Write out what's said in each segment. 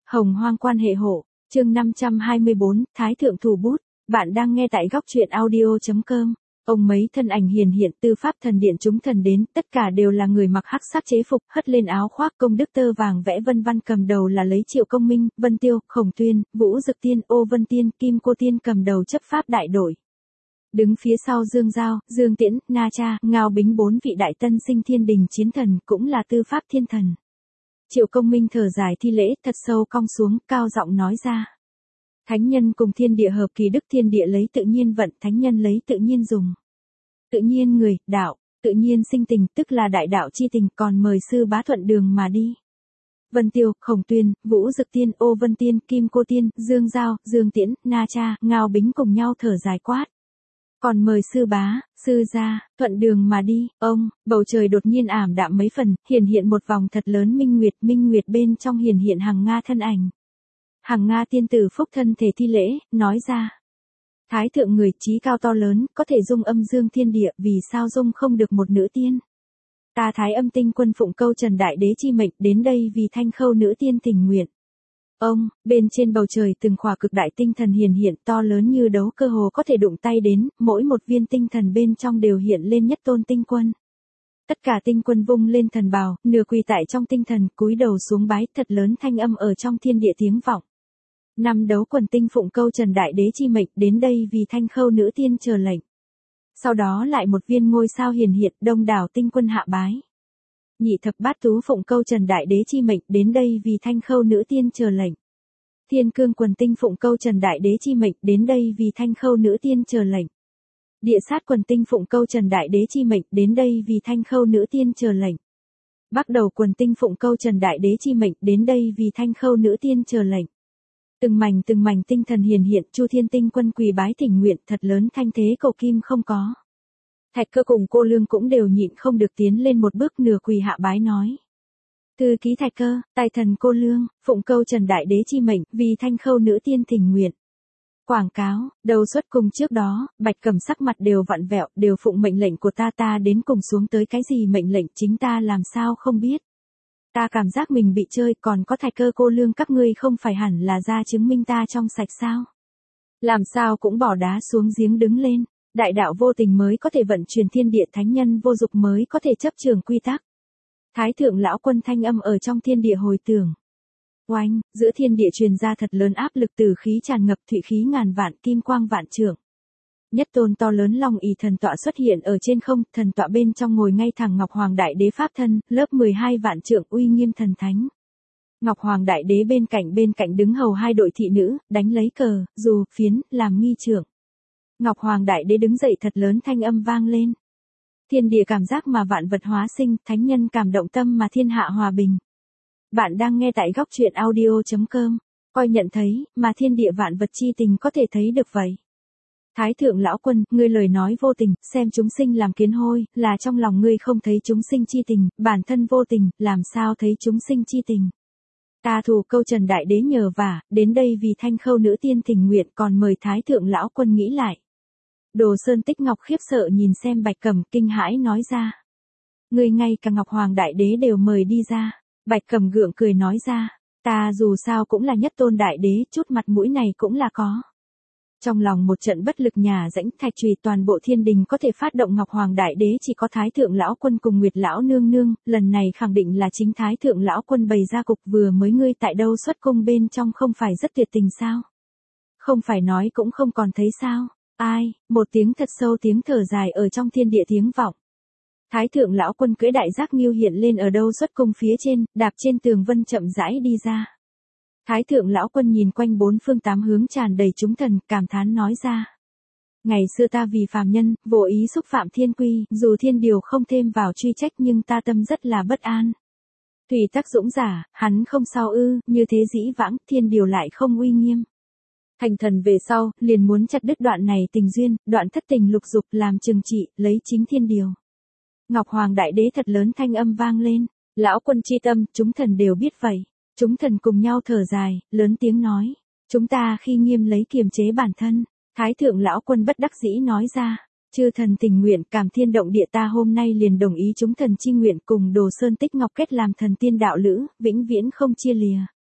Hồng hoang quan hệ hộ, chương 524, Thái thượng thủ bút, bạn đang nghe tại góc truyện audio.com. Ông mấy thân ảnh hiển hiện tư pháp thần điện chúng thần đến, tất cả đều là người mặc hắc sắc chế phục, hất lên áo khoác công đức tơ vàng vẽ vân văn, cầm đầu là lấy Triệu Công Minh, Vân Tiêu, Khổng Tuyên, Vũ Dực Tiên, Ô Vân Tiên, Kim Cô Tiên cầm đầu chấp pháp đại đội. Đứng phía sau Dương Giao, Dương Tiễn, Na Cha, Ngao Bính bốn vị đại tân sinh thiên đình chiến thần cũng là tư pháp thiên thần. Triệu Công Minh thở dài thi lễ, thật sâu cong xuống, cao giọng nói ra. Thánh nhân cùng thiên địa hợp kỳ đức, thiên địa lấy tự nhiên vận, thánh nhân lấy tự nhiên dùng. Tự nhiên người, đạo, tự nhiên sinh tình, tức là đại đạo chi tình, còn mời sư bá thuận đường mà đi. Vân Tiêu, Khổng Tuyên, Vũ Dực Tiên, Ô Vân Tiên, Kim Cô Tiên, Dương Giao, Dương Tiễn, Na Cha, Ngao Bính cùng nhau thở dài quát. Còn mời sư bá, sư gia, thuận đường mà đi. Ông, bầu trời đột nhiên ảm đạm mấy phần, hiển hiện một vòng thật lớn minh nguyệt bên trong hiển hiện Hằng Nga thân ảnh. Hằng Nga tiên tử phúc thân thể thi lễ, nói ra. Thái thượng người trí cao to lớn, có thể dung âm dương thiên địa, vì sao dung không được một nữ tiên. Ta Thái Âm Tinh Quân phụng câu Trần Đại Đế chi mệnh đến đây vì Thanh Khâu nữ tiên tình nguyện. Ông, bên trên bầu trời từng khỏa cực đại tinh thần hiển hiện to lớn như đấu, cơ hồ có thể đụng tay đến, mỗi một viên tinh thần bên trong đều hiện lên nhất tôn tinh quân. Tất cả tinh quân vung lên thần bào, nửa quỳ tại trong tinh thần, cúi đầu xuống bái, thật lớn thanh âm ở trong thiên địa tiếng vọng. Năm đấu quần tinh phụng câu Trần Đại Đế chi mệnh đến đây vì Thanh Khâu nữ tiên chờ lệnh. Sau đó lại một viên ngôi sao hiển hiện, đông đảo tinh quân hạ bái. Nhị thập bát tú phụng câu Trần Đại Đế chi mệnh đến đây vì Thanh Khâu nữ tiên chờ lệnh. Thiên cương quần tinh phụng câu Trần Đại Đế chi mệnh đến đây vì Thanh Khâu nữ tiên chờ lệnh. Địa sát quần tinh phụng câu Trần Đại Đế chi mệnh đến đây vì Thanh Khâu nữ tiên chờ lệnh. Bắc đầu quần tinh phụng câu Trần Đại Đế chi mệnh đến đây vì Thanh Khâu nữ tiên chờ lệnh. Từng mảnh tinh thần hiển hiện, Chu Thiên tinh quân quỳ bái thỉnh nguyện, thật lớn thanh thế cầu kim không có. Thạch Cơ cùng Cô Lương cũng đều nhịn không được tiến lên một bước, nửa quỳ hạ bái nói. Thư ký Thạch Cơ, tài thần Cô Lương, phụng câu Trần Đại Đế chi mệnh vì Thanh Khâu nữ tiên thỉnh nguyện. Quảng cáo, đầu xuất cùng trước đó, Bạch Cẩm sắc mặt đều vặn vẹo, đều phụng mệnh lệnh của ta đến cùng xuống tới cái gì mệnh lệnh chính ta làm sao không biết. Ta cảm giác mình bị chơi, còn có Thạch Cơ Cô Lương các ngươi không phải hẳn là ra chứng minh ta trong sạch sao. Làm sao cũng bỏ đá xuống giếng đứng lên, đại đạo vô tình mới có thể vận chuyển thiên địa, thánh nhân vô dục mới có thể chấp trường quy tắc. Thái thượng lão quân thanh âm ở trong thiên địa hồi tưởng. Oanh, giữa thiên địa truyền ra thật lớn áp lực, tử khí tràn ngập, thụy khí ngàn vạn, kim quang vạn trượng. Nhất tôn to lớn long ỷ thần tọa xuất hiện ở trên không, thần tọa bên trong ngồi ngay thẳng Ngọc Hoàng Đại Đế pháp thân, lớp 12 vạn trượng uy nghiêm thần thánh. Ngọc Hoàng Đại Đế bên cạnh đứng hầu hai đội thị nữ, đánh lấy cờ, dù, phiến, làm nghi trưởng. Ngọc Hoàng Đại Đế đứng dậy, thật lớn thanh âm vang lên. Thiên địa cảm giác mà vạn vật hóa sinh, thánh nhân cảm động tâm mà thiên hạ hòa bình. Bạn đang nghe tại góc truyện audio.com, coi nhận thấy, mà thiên địa vạn vật chi tình có thể thấy được vậy. Thái thượng lão quân, ngươi lời nói vô tình, xem chúng sinh làm kiến hôi, là trong lòng ngươi không thấy chúng sinh chi tình, bản thân vô tình, làm sao thấy chúng sinh chi tình. Ta thủ câu Trần Đại Đế nhờ vả, đến đây vì Thanh Khâu nữ tiên thỉnh nguyện, còn mời Thái thượng lão quân nghĩ lại. Đồ Sơn Tích Ngọc khiếp sợ nhìn xem Bạch Cẩm, kinh hãi nói ra. Ngươi ngay cả Ngọc Hoàng Đại Đế đều mời đi ra. Bạch Cẩm gượng cười nói ra, ta dù sao cũng là nhất tôn đại đế, chút mặt mũi này cũng là có. Trong lòng một trận bất lực nhà rãnh thạch trùy, toàn bộ thiên đình có thể phát động Ngọc Hoàng Đại Đế chỉ có Thái thượng lão quân cùng Nguyệt lão nương nương, lần này khẳng định là chính Thái thượng lão quân bày ra cục, vừa mới ngươi tại đâu xuất cung bên trong không phải rất tuyệt tình sao? Không phải nói cũng không còn thấy sao? Ai, một tiếng thật sâu tiếng thở dài ở trong thiên địa tiếng vọng. Thái thượng lão quân cưỡi đại giác nghiêu hiện lên ở đâu xuất cung phía trên, đạp trên tường vân chậm rãi đi ra. Thái thượng lão quân nhìn quanh bốn phương tám hướng tràn đầy chúng thần, cảm thán nói ra. Ngày xưa ta vì phàm nhân, vô ý xúc phạm thiên quy, dù thiên điều không thêm vào truy trách nhưng ta tâm rất là bất an. Thủy Tắc Dũng giả, hắn không sao ư, như thế dĩ vãng, thiên điều lại không uy nghiêm. Thành thần về sau, liền muốn chặt đứt đoạn này tình duyên, đoạn thất tình lục dục làm trừng trị, lấy chính thiên điều. Ngọc Hoàng Đại Đế thật lớn thanh âm vang lên, lão quân chi tâm, chúng thần đều biết vậy. Chúng thần cùng nhau thở dài, lớn tiếng nói, chúng ta khi nghiêm lấy kiềm chế bản thân. Thái thượng lão quân bất đắc dĩ nói ra, chư thần tình nguyện, cảm thiên động địa, ta hôm nay liền đồng ý chúng thần chi nguyện cùng Đồ Sơn Tích Ngọc kết làm thần tiên đạo lữ, vĩnh viễn không chia lìa.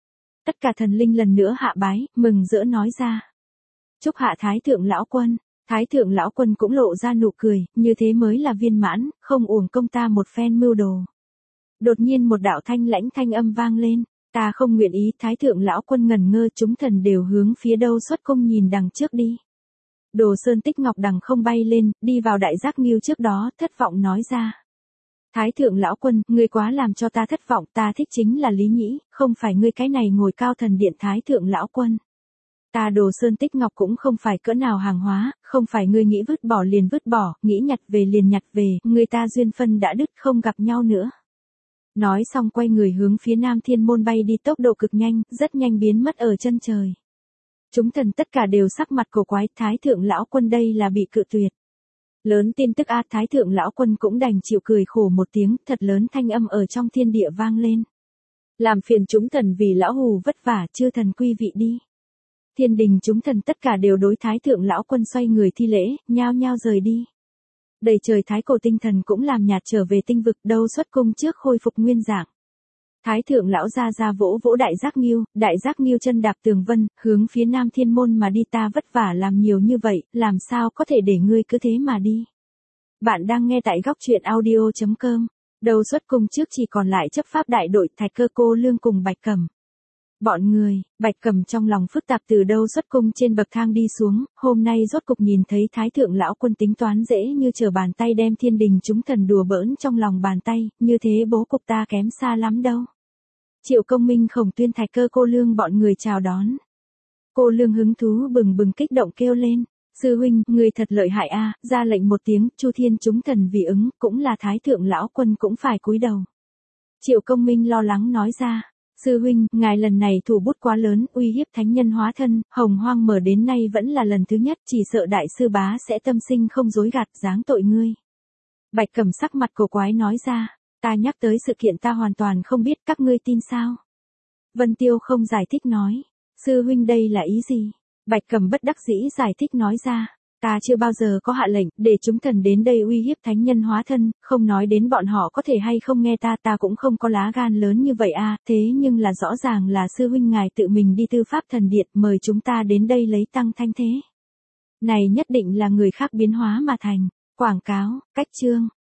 tất cả thần linh lần nữa hạ bái, mừng rỡ nói ra. Chúc hạ Thái Thượng Lão Quân. Thái Thượng Lão Quân cũng lộ ra nụ cười, như thế mới là viên mãn, không uổng công ta một phen mưu đồ. Đột nhiên một đạo thanh lãnh thanh âm vang lên, ta không nguyện ý. Thái Thượng Lão Quân ngẩn ngơ, chúng thần đều hướng phía Đâu Xuất Cung nhìn đằng trước đi. Đồ Sơn Tích Ngọc đằng không bay lên, đi vào Đại Giác Ngưu trước đó, thất vọng nói ra. Thái Thượng Lão Quân, ngươi quá làm cho ta thất vọng, ta thích chính là Lý Nhĩ, không phải ngươi cái này ngồi cao thần điện Thái Thượng Lão Quân. Ta Đồ Sơn Tích Ngọc cũng không phải cỡ nào hàng hóa, không phải ngươi nghĩ vứt bỏ liền vứt bỏ, nghĩ nhặt về liền nhặt về, người ta duyên phân đã đứt không gặp nhau nữa. Nói xong quay người hướng phía Nam Thiên Môn bay đi, tốc độ cực nhanh, rất nhanh biến mất ở chân trời. Chúng thần tất cả đều sắc mặt cổ quái, Thái Thượng Lão Quân đây là bị cự tuyệt. Lớn tin tức a, Thái Thượng Lão Quân cũng đành chịu cười khổ một tiếng, thật lớn thanh âm ở trong thiên địa vang lên. Làm phiền chúng thần vì lão hù vất vả, chư thần quy vị đi. Thiên đình chúng thần tất cả đều đối Thái Thượng Lão Quân xoay người thi lễ, nhao nhao rời đi. Đầy trời thái cổ tinh thần cũng làm nhạt trở về tinh vực, Đâu Xuất Cung trước khôi phục nguyên dạng. Thái Thượng Lão ra vỗ vỗ Đại Giác Ngưu chân đạp tường vân, hướng phía Nam Thiên Môn mà đi, ta vất vả làm nhiều như vậy, làm sao có thể để ngươi cứ thế mà đi. Bạn đang nghe tại góc truyện audio.com, Đâu Xuất Cung trước chỉ còn lại chấp pháp đại đội Thạch Cơ, Cô Lương cùng Bạch Cẩm. Bọn người, Bạch Cẩm trong lòng phức tạp từ Đâu Xuất Cung trên bậc thang đi xuống, hôm nay rốt cục nhìn thấy Thái Thượng Lão Quân tính toán dễ như trở bàn tay đem thiên đình chúng thần đùa bỡn trong lòng bàn tay, như thế bố cục ta kém xa lắm đâu. Triệu Công Minh, Khổng Tuyên, Thạch Cơ, Cô Lương bọn người chào đón. Cô Lương hứng thú bừng bừng kích động kêu lên, sư huynh, người thật lợi hại a, ra lệnh một tiếng, Chu Thiên chúng thần vì ứng, cũng là Thái Thượng Lão Quân cũng phải cúi đầu. Triệu Công Minh lo lắng nói ra. Sư huynh, ngài lần này thủ bút quá lớn, uy hiếp thánh nhân hóa thân, Hồng Hoang mở đến nay vẫn là lần thứ nhất, chỉ sợ đại sư bá sẽ tâm sinh không dối gạt, giáng tội ngươi. Bạch Cẩm sắc mặt cổ quái nói ra, ta nhắc tới sự kiện ta hoàn toàn không biết, các ngươi tin sao? Vân Tiêu không giải thích nói, sư huynh đây là ý gì? Bạch Cẩm bất đắc dĩ giải thích nói ra. Ta chưa bao giờ có hạ lệnh, để chúng thần đến đây uy hiếp thánh nhân hóa thân, không nói đến bọn họ có thể hay không nghe ta cũng không có lá gan lớn như vậy a, thế nhưng là rõ ràng là sư huynh ngài tự mình đi Tư Pháp Thần Điện mời chúng ta đến đây lấy tăng thanh thế. Này nhất định là người khác biến hóa mà thành. Quảng cáo, cách chương.